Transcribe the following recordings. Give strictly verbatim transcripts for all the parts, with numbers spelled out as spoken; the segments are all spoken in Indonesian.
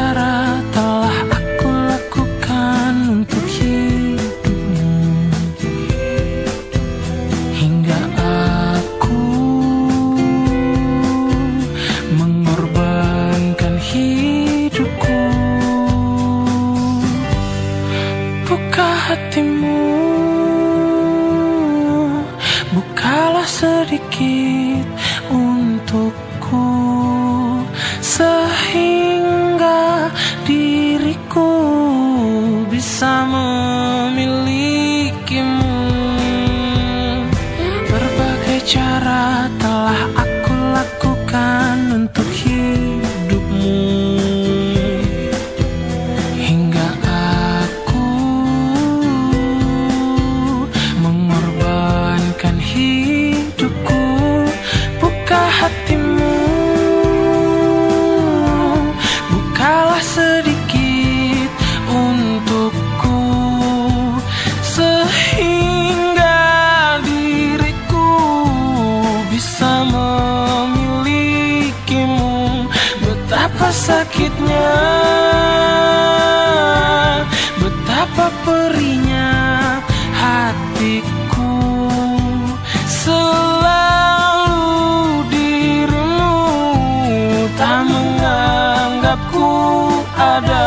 cara telah aku lakukan untuk hidupmu, hingga aku mengorbankan hidupku. Buka hatimu, bukalah sedikit untukku, sehingga diriku bisa memilikimu. Berbagai cara telah aku lakukan untuk hidupmu, hingga aku mengorbankan hidupku. Buka hatimu, bukalah sedikit untukku, sehingga diriku bisa memilikimu. Betapa sakitnya, betapa perihnya hatiku, selalu dirimu tak menganggapku ada.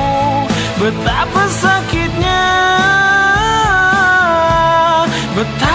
Betapa sakitnya, betapa